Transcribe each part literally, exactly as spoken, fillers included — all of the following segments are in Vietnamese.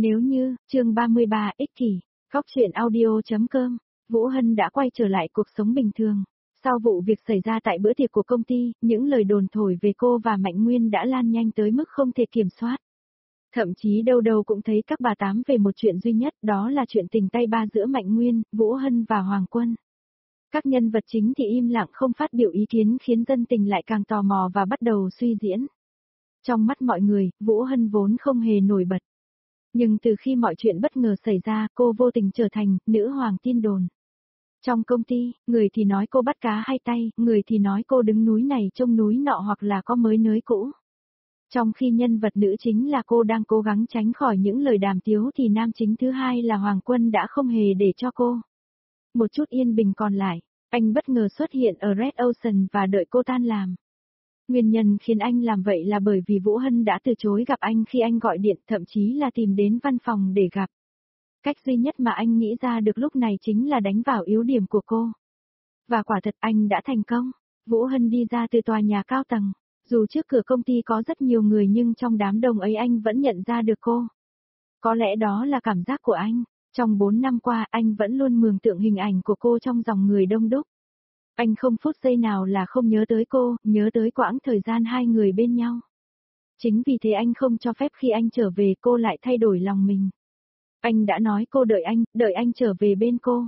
Nếu như, chương ba mươi ba, ích kỷ, góc truyện audio.com, Vũ Hân đã quay trở lại cuộc sống bình thường. Sau vụ việc xảy ra tại bữa tiệc của công ty, những lời đồn thổi về cô và Mạnh Nguyên đã lan nhanh tới mức không thể kiểm soát. Thậm chí đâu đâu cũng thấy các bà tám về một chuyện duy nhất, đó là chuyện tình tay ba giữa Mạnh Nguyên, Vũ Hân và Hoàng Quân. Các nhân vật chính thì im lặng không phát biểu ý kiến khiến dân tình lại càng tò mò và bắt đầu suy diễn. Trong mắt mọi người, Vũ Hân vốn không hề nổi bật. Nhưng từ khi mọi chuyện bất ngờ xảy ra, cô vô tình trở thành nữ hoàng tin đồn. Trong công ty, người thì nói cô bắt cá hai tay, người thì nói cô đứng núi này trông núi nọ hoặc là có mới nới cũ. Trong khi nhân vật nữ chính là cô đang cố gắng tránh khỏi những lời đàm tiếu thì nam chính thứ hai là Hoàng Quân đã không hề để cho cô một chút yên bình còn lại. Anh bất ngờ xuất hiện ở Red Ocean và đợi cô tan làm. Nguyên nhân khiến anh làm vậy là bởi vì Vũ Hân đã từ chối gặp anh khi anh gọi điện, thậm chí là tìm đến văn phòng để gặp. Cách duy nhất mà anh nghĩ ra được lúc này chính là đánh vào yếu điểm của cô. Và quả thật anh đã thành công. Vũ Hân đi ra từ tòa nhà cao tầng. Dù trước cửa công ty có rất nhiều người nhưng trong đám đông ấy anh vẫn nhận ra được cô. Có lẽ đó là cảm giác của anh. Trong bốn năm qua anh vẫn luôn mường tượng hình ảnh của cô trong dòng người đông đúc. Anh không phút giây nào là không nhớ tới cô, nhớ tới quãng thời gian hai người bên nhau. Chính vì thế anh không cho phép khi anh trở về cô lại thay đổi lòng mình. Anh đã nói cô đợi anh, đợi anh trở về bên cô.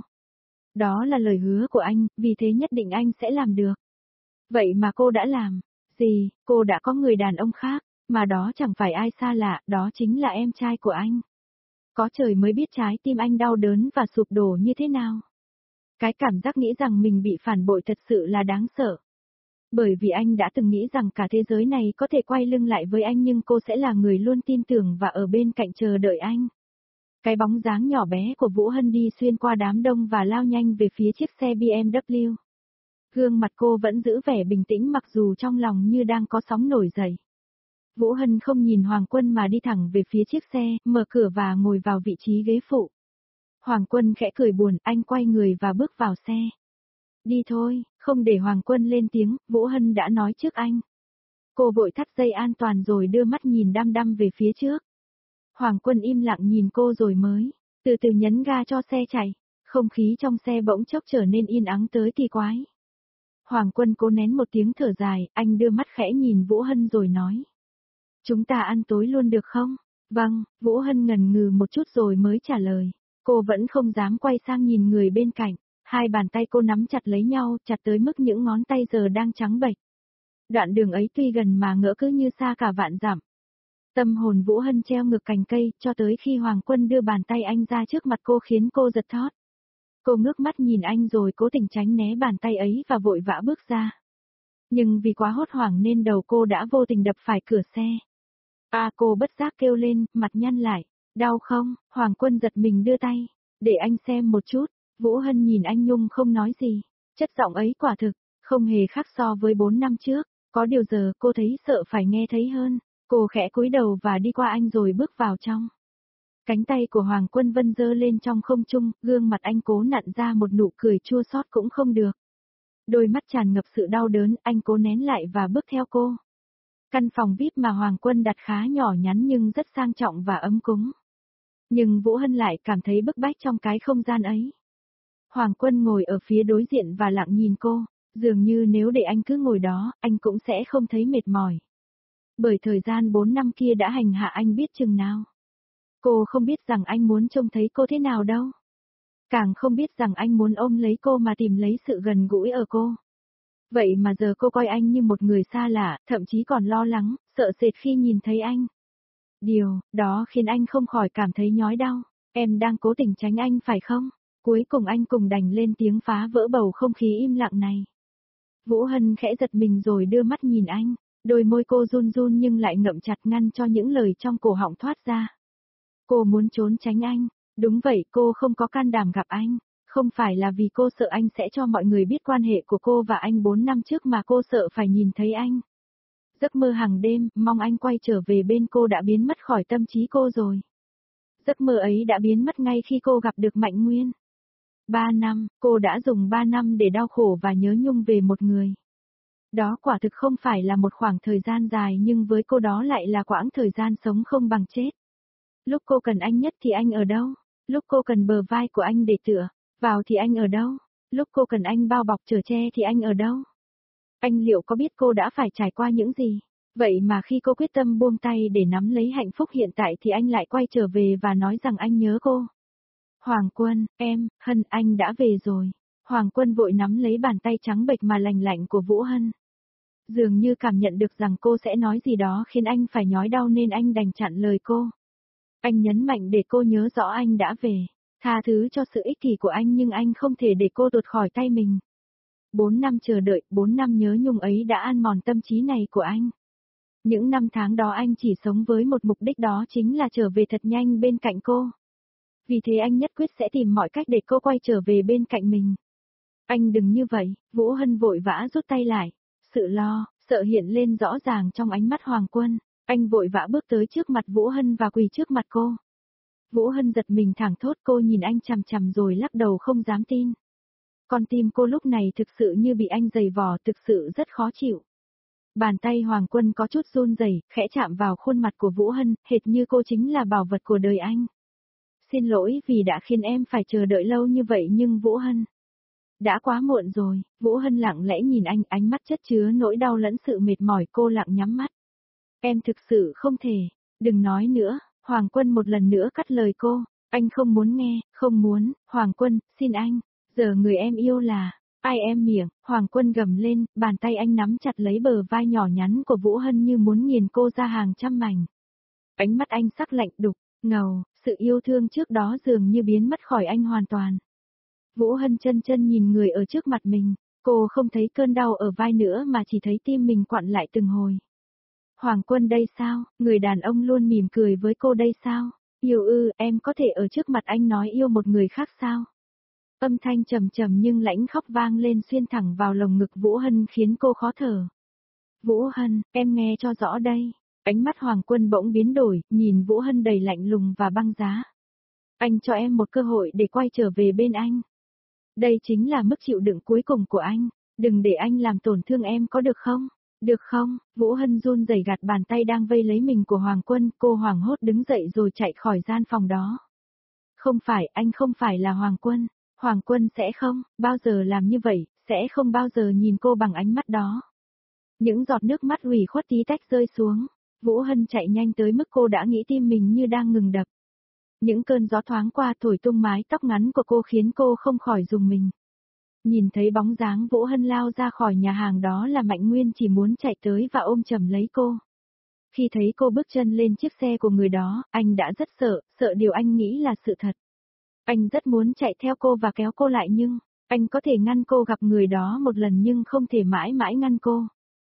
Đó là lời hứa của anh, vì thế nhất định anh sẽ làm được. Vậy mà cô đã làm. Gì, cô đã có người đàn ông khác, mà đó chẳng phải ai xa lạ, đó chính là em trai của anh. Có trời mới biết trái tim anh đau đớn và sụp đổ như thế nào. Cái cảm giác nghĩ rằng mình bị phản bội thật sự là đáng sợ. Bởi vì anh đã từng nghĩ rằng cả thế giới này có thể quay lưng lại với anh nhưng cô sẽ là người luôn tin tưởng và ở bên cạnh chờ đợi anh. Cái bóng dáng nhỏ bé của Vũ Hân đi xuyên qua đám đông và lao nhanh về phía chiếc xe bê em vê. Gương mặt cô vẫn giữ vẻ bình tĩnh mặc dù trong lòng như đang có sóng nổi dậy. Vũ Hân không nhìn Hoàng Quân mà đi thẳng về phía chiếc xe, mở cửa và ngồi vào vị trí ghế phụ. Hoàng Quân khẽ cười buồn, anh quay người và bước vào xe. Đi thôi, không để Hoàng Quân lên tiếng, Vũ Hân đã nói trước anh. Cô vội thắt dây an toàn rồi đưa mắt nhìn đăm đăm về phía trước. Hoàng Quân im lặng nhìn cô rồi mới, từ từ nhấn ga cho xe chạy, không khí trong xe bỗng chốc trở nên yên ắng tới kỳ quái. Hoàng Quân cố nén một tiếng thở dài, anh đưa mắt khẽ nhìn Vũ Hân rồi nói. Chúng ta ăn tối luôn được không? Vâng, Vũ Hân ngần ngừ một chút rồi mới trả lời. Cô vẫn không dám quay sang nhìn người bên cạnh, hai bàn tay cô nắm chặt lấy nhau, chặt tới mức những ngón tay giờ đang trắng bệch. Đoạn đường ấy tuy gần mà ngỡ cứ như xa cả vạn dặm. Tâm hồn Vũ Hân treo ngược cành cây, cho tới khi Hoàng Quân đưa bàn tay anh ra trước mặt cô khiến cô giật thót. Cô ngước mắt nhìn anh rồi cố tình tránh né bàn tay ấy và vội vã bước ra. Nhưng vì quá hốt hoảng nên đầu cô đã vô tình đập phải cửa xe. À, cô bất giác kêu lên, mặt nhăn lại. Đau không? Hoàng Quân giật mình đưa tay. Để anh xem một chút. Vũ Hân nhìn anh Nhung không nói gì. Chất giọng ấy quả thực, không hề khác so với bốn năm trước. Có điều giờ cô thấy sợ phải nghe thấy hơn. Cô khẽ cúi đầu và đi qua anh rồi bước vào trong. Cánh tay của Hoàng Quân vân dơ lên trong không trung, gương mặt anh cố nặn ra một nụ cười chua xót cũng không được. Đôi mắt tràn ngập sự đau đớn, anh cố nén lại và bước theo cô. Căn phòng vi ai pi mà Hoàng Quân đặt khá nhỏ nhắn nhưng rất sang trọng và ấm cúng. Nhưng Vũ Hân lại cảm thấy bức bách trong cái không gian ấy. Hoàng Quân ngồi ở phía đối diện và lặng nhìn cô, dường như nếu để anh cứ ngồi đó, anh cũng sẽ không thấy mệt mỏi. Bởi thời gian bốn năm kia đã hành hạ anh biết chừng nào. Cô không biết rằng anh muốn trông thấy cô thế nào đâu. Càng không biết rằng anh muốn ôm lấy cô mà tìm lấy sự gần gũi ở cô. Vậy mà giờ cô coi anh như một người xa lạ, thậm chí còn lo lắng, sợ sệt khi nhìn thấy anh. Điều đó khiến anh không khỏi cảm thấy nhói đau. Em đang cố tình tránh anh phải không? Cuối cùng anh cùng đành lên tiếng phá vỡ bầu không khí im lặng này. Vũ Hân khẽ giật mình rồi đưa mắt nhìn anh. Đôi môi cô run run nhưng lại ngậm chặt ngăn cho những lời trong cổ họng thoát ra. Cô muốn trốn tránh anh. Đúng vậy, cô không có can đảm gặp anh. Không phải là vì cô sợ anh sẽ cho mọi người biết quan hệ của cô và anh bốn năm trước mà cô sợ phải nhìn thấy anh. Giấc mơ hàng đêm, mong anh quay trở về bên cô đã biến mất khỏi tâm trí cô rồi. Giấc mơ ấy đã biến mất ngay khi cô gặp được Mạnh Nguyên. Ba năm, cô đã dùng ba năm để đau khổ và nhớ nhung về một người. Đó quả thực không phải là một khoảng thời gian dài nhưng với cô đó lại là quãng thời gian sống không bằng chết. Lúc cô cần anh nhất thì anh ở đâu? Lúc cô cần bờ vai của anh để tựa vào thì anh ở đâu? Lúc cô cần anh bao bọc chở che thì anh ở đâu? Anh liệu có biết cô đã phải trải qua những gì? Vậy mà khi cô quyết tâm buông tay để nắm lấy hạnh phúc hiện tại thì anh lại quay trở về và nói rằng anh nhớ cô. Hoàng Quân, em, Hân, anh đã về rồi. Hoàng Quân vội nắm lấy bàn tay trắng bệch mà lành lạnh của Vũ Hân. Dường như cảm nhận được rằng cô sẽ nói gì đó khiến anh phải nhói đau nên anh đành chặn lời cô. Anh nhấn mạnh để cô nhớ rõ anh đã về. Tha thứ cho sự ích kỷ của anh nhưng anh không thể để cô tuột khỏi tay mình. Bốn năm chờ đợi, bốn năm nhớ nhung ấy đã ăn mòn tâm trí này của anh. Những năm tháng đó anh chỉ sống với một mục đích, đó chính là trở về thật nhanh bên cạnh cô. Vì thế anh nhất quyết sẽ tìm mọi cách để cô quay trở về bên cạnh mình. Anh đừng như vậy, Vũ Hân vội vã rút tay lại. Sự lo, sợ hiện lên rõ ràng trong ánh mắt Hoàng Quân. Anh vội vã bước tới trước mặt Vũ Hân và quỳ trước mặt cô. Vũ Hân giật mình thẳng thốt, cô nhìn anh chằm chằm rồi lắc đầu không dám tin. Con tim cô lúc này thực sự như bị anh giày vò, thực sự rất khó chịu. Bàn tay Hoàng Quân có chút run rẩy, khẽ chạm vào khuôn mặt của Vũ Hân, hệt như cô chính là bảo vật của đời anh. Xin lỗi vì đã khiến em phải chờ đợi lâu như vậy nhưng Vũ Hân. Đã quá muộn rồi, Vũ Hân lặng lẽ nhìn anh, ánh mắt chất chứa nỗi đau lẫn sự mệt mỏi, cô lặng nhắm mắt. Em thực sự không thể, đừng nói nữa, Hoàng Quân một lần nữa cắt lời cô, anh không muốn nghe, không muốn, Hoàng Quân, xin anh, giờ người em yêu là, ai em miệng, Hoàng Quân gầm lên, bàn tay anh nắm chặt lấy bờ vai nhỏ nhắn của Vũ Hân như muốn nghiền cô ra hàng trăm mảnh. Ánh mắt anh sắc lạnh đục, ngầu, sự yêu thương trước đó dường như biến mất khỏi anh hoàn toàn. Vũ Hân chân chân nhìn người ở trước mặt mình, cô không thấy cơn đau ở vai nữa mà chỉ thấy tim mình quặn lại từng hồi. Hoàng Quân đây sao, người đàn ông luôn mỉm cười với cô đây sao, yêu ư, em có thể ở trước mặt anh nói yêu một người khác sao? Âm thanh trầm trầm nhưng lãnh khóc vang lên xuyên thẳng vào lồng ngực Vũ Hân khiến cô khó thở. Vũ Hân, em nghe cho rõ đây. Ánh mắt Hoàng Quân bỗng biến đổi, nhìn Vũ Hân đầy lạnh lùng và băng giá. Anh cho em một cơ hội để quay trở về bên anh. Đây chính là mức chịu đựng cuối cùng của anh, đừng để anh làm tổn thương em có được không? Được không? Vũ Hân run rẩy gạt bàn tay đang vây lấy mình của Hoàng Quân, cô hoảng hốt đứng dậy rồi chạy khỏi gian phòng đó. Không phải, anh không phải là Hoàng Quân. Hoàng Quân sẽ không, bao giờ làm như vậy, sẽ không bao giờ nhìn cô bằng ánh mắt đó. Những giọt nước mắt ủy khuất tí tách rơi xuống. Vũ Hân chạy nhanh tới mức cô đã nghĩ tim mình như đang ngừng đập. Những cơn gió thoáng qua thổi tung mái tóc ngắn của cô khiến cô không khỏi rùng mình. Nhìn thấy bóng dáng Vũ Hân lao ra khỏi nhà hàng đó là Mạnh Nguyên chỉ muốn chạy tới và ôm chầm lấy cô. Khi thấy cô bước chân lên chiếc xe của người đó, anh đã rất sợ, sợ điều anh nghĩ là sự thật. Anh rất muốn chạy theo cô và kéo cô lại nhưng, anh có thể ngăn cô gặp người đó một lần nhưng không thể mãi mãi ngăn cô.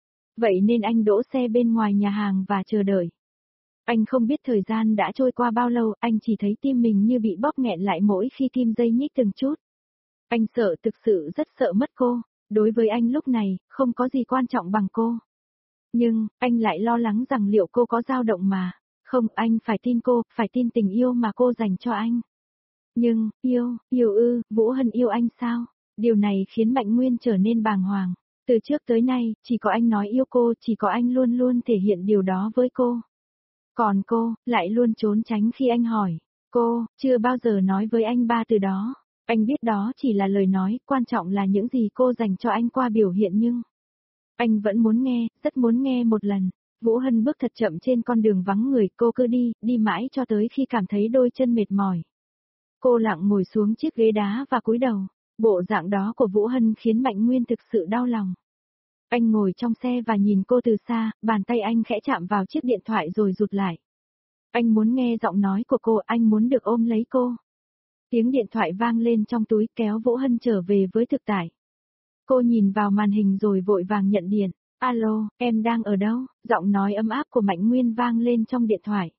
Vậy nên anh đỗ xe bên ngoài nhà hàng và chờ đợi. Anh không biết thời gian đã trôi qua bao lâu, anh chỉ thấy tim mình như bị bóp nghẹn lại mỗi khi tim dây nhích từng chút. Anh sợ, thực sự rất sợ mất cô, đối với anh lúc này, không có gì quan trọng bằng cô. Nhưng, anh lại lo lắng rằng liệu cô có dao động mà. Không, anh phải tin cô, phải tin tình yêu mà cô dành cho anh. Nhưng, yêu, yêu ư, Vũ Hân yêu anh sao? Điều này khiến Mạnh Nguyên trở nên bàng hoàng. Từ trước tới nay, chỉ có anh nói yêu cô, chỉ có anh luôn luôn thể hiện điều đó với cô. Còn cô, lại luôn trốn tránh khi anh hỏi. Cô, chưa bao giờ nói với anh ba từ đó. Anh biết đó chỉ là lời nói, quan trọng là những gì cô dành cho anh qua biểu hiện nhưng... Anh vẫn muốn nghe, rất muốn nghe một lần. Vũ Hân bước thật chậm trên con đường vắng người, cô cứ đi, đi mãi cho tới khi cảm thấy đôi chân mệt mỏi. Cô lặng ngồi xuống chiếc ghế đá và cúi đầu. Bộ dạng đó của Vũ Hân khiến Mạnh Nguyên thực sự đau lòng. Anh ngồi trong xe và nhìn cô từ xa, bàn tay anh khẽ chạm vào chiếc điện thoại rồi rụt lại. Anh muốn nghe giọng nói của cô, anh muốn được ôm lấy cô. Tiếng điện thoại vang lên trong túi kéo Vũ Hân trở về với thực tại. Cô nhìn vào màn hình rồi vội vàng nhận điện. Alo, em đang ở đâu? Giọng nói ấm áp của Mạnh Nguyên vang lên trong điện thoại.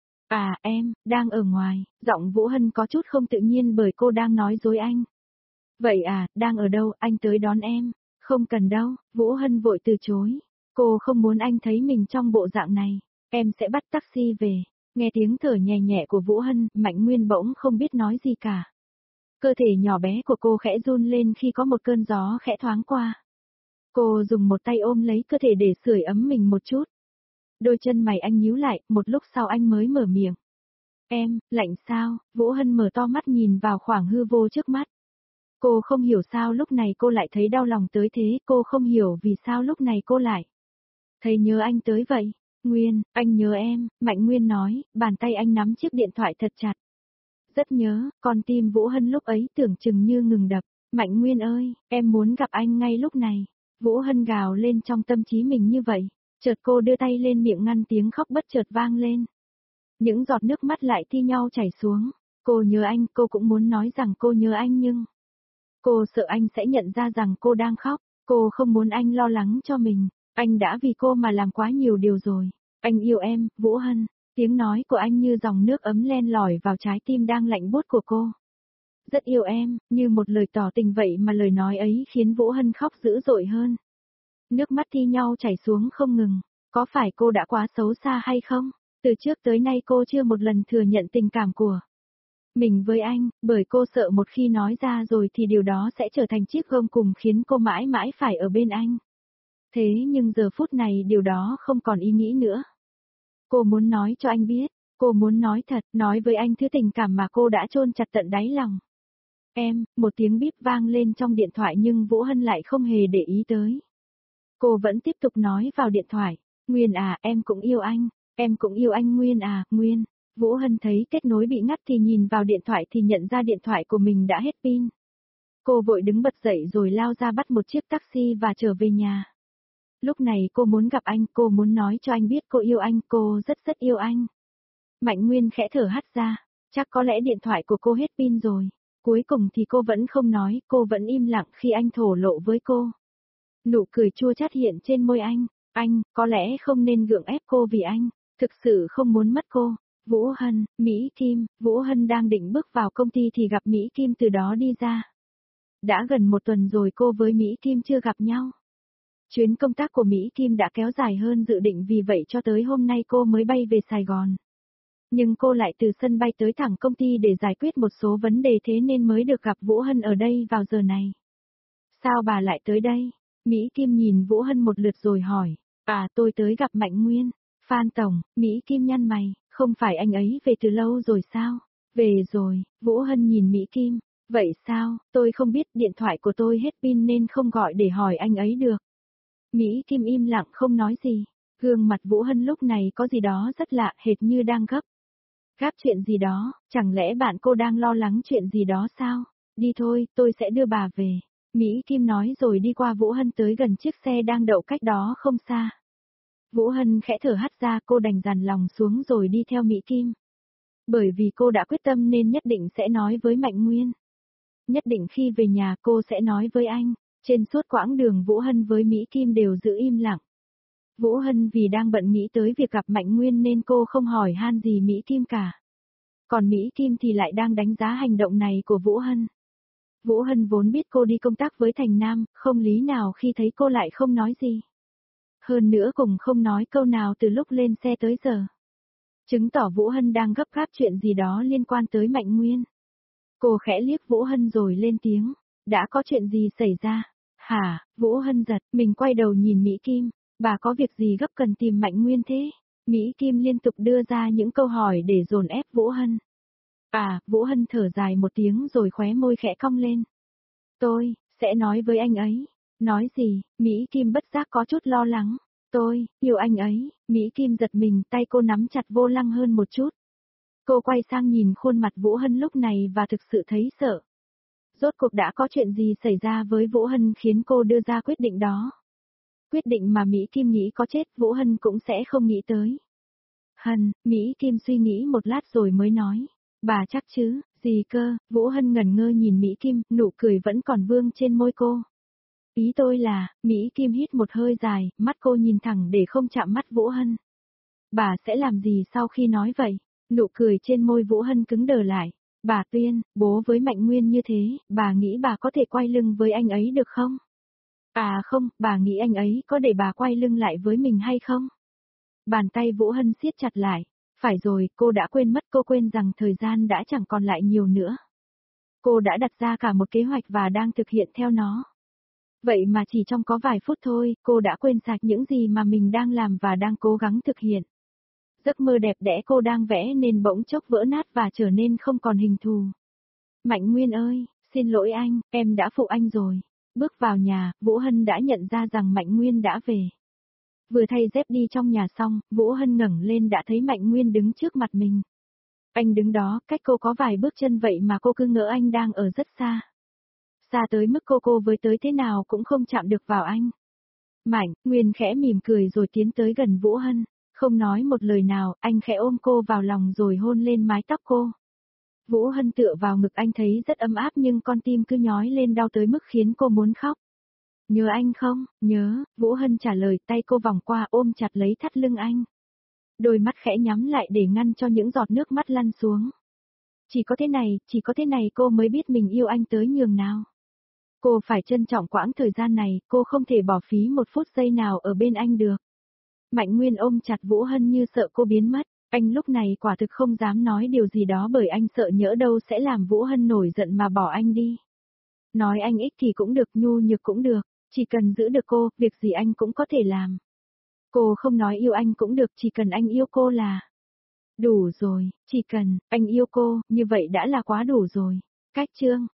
À, em, đang ở ngoài. Giọng Vũ Hân có chút không tự nhiên bởi cô đang nói dối anh. Vậy à, đang ở đâu, anh tới đón em. Không cần đâu, Vũ Hân vội từ chối. Cô không muốn anh thấy mình trong bộ dạng này. Em sẽ bắt taxi về. Nghe tiếng thở nhẹ nhẹ của Vũ Hân, Mạnh Nguyên bỗng không biết nói gì cả. Cơ thể nhỏ bé của cô khẽ run lên khi có một cơn gió khẽ thoáng qua. Cô dùng một tay ôm lấy cơ thể để sưởi ấm mình một chút. Đôi chân mày anh nhíu lại, một lúc sau anh mới mở miệng. Em, lạnh sao? Vũ Hân mở to mắt nhìn vào khoảng hư vô trước mắt. Cô không hiểu sao lúc này cô lại thấy đau lòng tới thế, cô không hiểu vì sao lúc này cô lại thấy nhớ anh tới vậy. Nguyên, anh nhớ em, Mạnh Nguyên nói, bàn tay anh nắm chiếc điện thoại thật chặt. Rất nhớ, con tim Vũ Hân lúc ấy tưởng chừng như ngừng đập. Mạnh Nguyên ơi, em muốn gặp anh ngay lúc này. Vũ Hân gào lên trong tâm trí mình như vậy. Chợt cô đưa tay lên miệng ngăn tiếng khóc bất chợt vang lên. Những giọt nước mắt lại thi nhau chảy xuống. Cô nhớ anh, cô cũng muốn nói rằng cô nhớ anh nhưng cô sợ anh sẽ nhận ra rằng cô đang khóc. Cô không muốn anh lo lắng cho mình. Anh đã vì cô mà làm quá nhiều điều rồi. Anh yêu em, Vũ Hân. Tiếng nói của anh như dòng nước ấm len lỏi vào trái tim đang lạnh buốt của cô. Rất yêu em, như một lời tỏ tình vậy mà lời nói ấy khiến Vũ Hân khóc dữ dội hơn. Nước mắt thi nhau chảy xuống không ngừng. Có phải cô đã quá xấu xa hay không? Từ trước tới nay cô chưa một lần thừa nhận tình cảm của mình với anh, bởi cô sợ một khi nói ra rồi thì điều đó sẽ trở thành chiếc gông cùng khiến cô mãi mãi phải ở bên anh. Thế nhưng giờ phút này điều đó không còn ý nghĩ nữa. Cô muốn nói cho anh biết, cô muốn nói thật, nói với anh thứ tình cảm mà cô đã chôn chặt tận đáy lòng. Em, một tiếng bíp vang lên trong điện thoại nhưng Vũ Hân lại không hề để ý tới. Cô vẫn tiếp tục nói vào điện thoại, Nguyên à, em cũng yêu anh, em cũng yêu anh Nguyên à, Nguyên. Vũ Hân thấy kết nối bị ngắt thì nhìn vào điện thoại thì nhận ra điện thoại của mình đã hết pin. Cô vội đứng bật dậy rồi lao ra bắt một chiếc taxi và trở về nhà. Lúc này cô muốn gặp anh, cô muốn nói cho anh biết cô yêu anh, cô rất rất yêu anh. Mạnh Nguyên khẽ thở hắt ra, chắc có lẽ điện thoại của cô hết pin rồi. Cuối cùng thì cô vẫn không nói, cô vẫn im lặng khi anh thổ lộ với cô. Nụ cười chua chát hiện trên môi anh, anh, có lẽ không nên gượng ép cô vì anh, thực sự không muốn mất cô. Vũ Hân, Mỹ Kim, Vũ Hân đang định bước vào công ty thì gặp Mỹ Kim từ đó đi ra. Đã gần một tuần rồi cô với Mỹ Kim chưa gặp nhau. Chuyến công tác của Mỹ Kim đã kéo dài hơn dự định vì vậy cho tới hôm nay cô mới bay về Sài Gòn. Nhưng cô lại từ sân bay tới thẳng công ty để giải quyết một số vấn đề thế nên mới được gặp Vũ Hân ở đây vào giờ này. Sao bà lại tới đây? Mỹ Kim nhìn Vũ Hân một lượt rồi hỏi. À tôi tới gặp Mạnh Nguyên. Phan Tổng, Mỹ Kim nhăn mày, không phải anh ấy về từ lâu rồi sao? Về rồi, Vũ Hân nhìn Mỹ Kim. Vậy sao, tôi không biết điện thoại của tôi hết pin nên không gọi để hỏi anh ấy được. Mỹ Kim im lặng không nói gì. Gương mặt Vũ Hân lúc này có gì đó rất lạ hệt như đang gấp. Gấp chuyện gì đó, chẳng lẽ bạn cô đang lo lắng chuyện gì đó sao? Đi thôi, tôi sẽ đưa bà về. Mỹ Kim nói rồi đi qua Vũ Hân tới gần chiếc xe đang đậu cách đó không xa. Vũ Hân khẽ thở hắt ra cô đành dằn lòng xuống rồi đi theo Mỹ Kim. Bởi vì cô đã quyết tâm nên nhất định sẽ nói với Mạnh Nguyên. Nhất định khi về nhà cô sẽ nói với anh. Trên suốt quãng đường Vũ Hân với Mỹ Kim đều giữ im lặng. Vũ Hân vì đang bận nghĩ tới việc gặp Mạnh Nguyên nên cô không hỏi han gì Mỹ Kim cả. Còn Mỹ Kim thì lại đang đánh giá hành động này của Vũ Hân. Vũ Hân vốn biết cô đi công tác với Thành Nam, không lý nào khi thấy cô lại không nói gì. Hơn nữa cùng không nói câu nào từ lúc lên xe tới giờ. Chứng tỏ Vũ Hân đang gấp gáp chuyện gì đó liên quan tới Mạnh Nguyên. Cô khẽ liếc Vũ Hân rồi lên tiếng. Đã có chuyện gì xảy ra? Hả? Vũ Hân giật, mình quay đầu nhìn Mỹ Kim. Bà có việc gì gấp cần tìm Mạnh Nguyên thế? Mỹ Kim liên tục đưa ra những câu hỏi để dồn ép Vũ Hân. À, Vũ Hân thở dài một tiếng rồi khóe môi khẽ cong lên. Tôi, sẽ nói với anh ấy. Nói gì? Mỹ Kim bất giác có chút lo lắng. Tôi, yêu anh ấy. Mỹ Kim giật mình, tay cô nắm chặt vô lăng hơn một chút. Cô quay sang nhìn khuôn mặt Vũ Hân lúc này và thực sự thấy sợ. Rốt cuộc đã có chuyện gì xảy ra với Vũ Hân khiến cô đưa ra quyết định đó? Quyết định mà Mỹ Kim nghĩ có chết Vũ Hân cũng sẽ không nghĩ tới. Hân, Mỹ Kim suy nghĩ một lát rồi mới nói. Bà chắc chứ, gì cơ, Vũ Hân ngẩn ngơ nhìn Mỹ Kim, nụ cười vẫn còn vương trên môi cô. Ý tôi là, Mỹ Kim hít một hơi dài, mắt cô nhìn thẳng để không chạm mắt Vũ Hân. Bà sẽ làm gì sau khi nói vậy? Nụ cười trên môi Vũ Hân cứng đờ lại. Bà Tuyên, bố với Mạnh Nguyên như thế, bà nghĩ bà có thể quay lưng với anh ấy được không? À không, bà nghĩ anh ấy có để bà quay lưng lại với mình hay không? Bàn tay Vũ Hân siết chặt lại. Phải rồi, cô đã quên mất cô quên rằng thời gian đã chẳng còn lại nhiều nữa. Cô đã đặt ra cả một kế hoạch và đang thực hiện theo nó. Vậy mà chỉ trong có vài phút thôi, cô đã quên sạch những gì mà mình đang làm và đang cố gắng thực hiện. Giấc mơ đẹp đẽ cô đang vẽ nên bỗng chốc vỡ nát và trở nên không còn hình thù. Mạnh Nguyên ơi, xin lỗi anh, em đã phụ anh rồi. Bước vào nhà, Vũ Hân đã nhận ra rằng Mạnh Nguyên đã về. Vừa thay dép đi trong nhà xong, Vũ Hân ngẩng lên đã thấy Mạnh Nguyên đứng trước mặt mình. Anh đứng đó, cách cô có vài bước chân vậy mà cô cứ ngỡ anh đang ở rất xa. Xa tới mức cô cô với tới thế nào cũng không chạm được vào anh. Mạnh Nguyên khẽ mỉm cười rồi tiến tới gần Vũ Hân, không nói một lời nào, anh khẽ ôm cô vào lòng rồi hôn lên mái tóc cô. Vũ Hân tựa vào ngực anh thấy rất ấm áp nhưng con tim cứ nhói lên đau tới mức khiến cô muốn khóc. Nhớ anh không? Nhớ, Vũ Hân trả lời, tay cô vòng qua ôm chặt lấy thắt lưng anh. Đôi mắt khẽ nhắm lại để ngăn cho những giọt nước mắt lăn xuống. Chỉ có thế này, chỉ có thế này cô mới biết mình yêu anh tới nhường nào. Cô phải trân trọng quãng thời gian này, cô không thể bỏ phí một phút giây nào ở bên anh được. Mạnh Nguyên ôm chặt Vũ Hân như sợ cô biến mất, anh lúc này quả thực không dám nói điều gì đó bởi anh sợ nhỡ đâu sẽ làm Vũ Hân nổi giận mà bỏ anh đi. Nói anh ích thì cũng được, nhu nhược cũng được, chỉ cần giữ được cô, việc gì anh cũng có thể làm. Cô không nói yêu anh cũng được, chỉ cần anh yêu cô là đủ rồi, chỉ cần anh yêu cô, như vậy đã là quá đủ rồi. Cách chương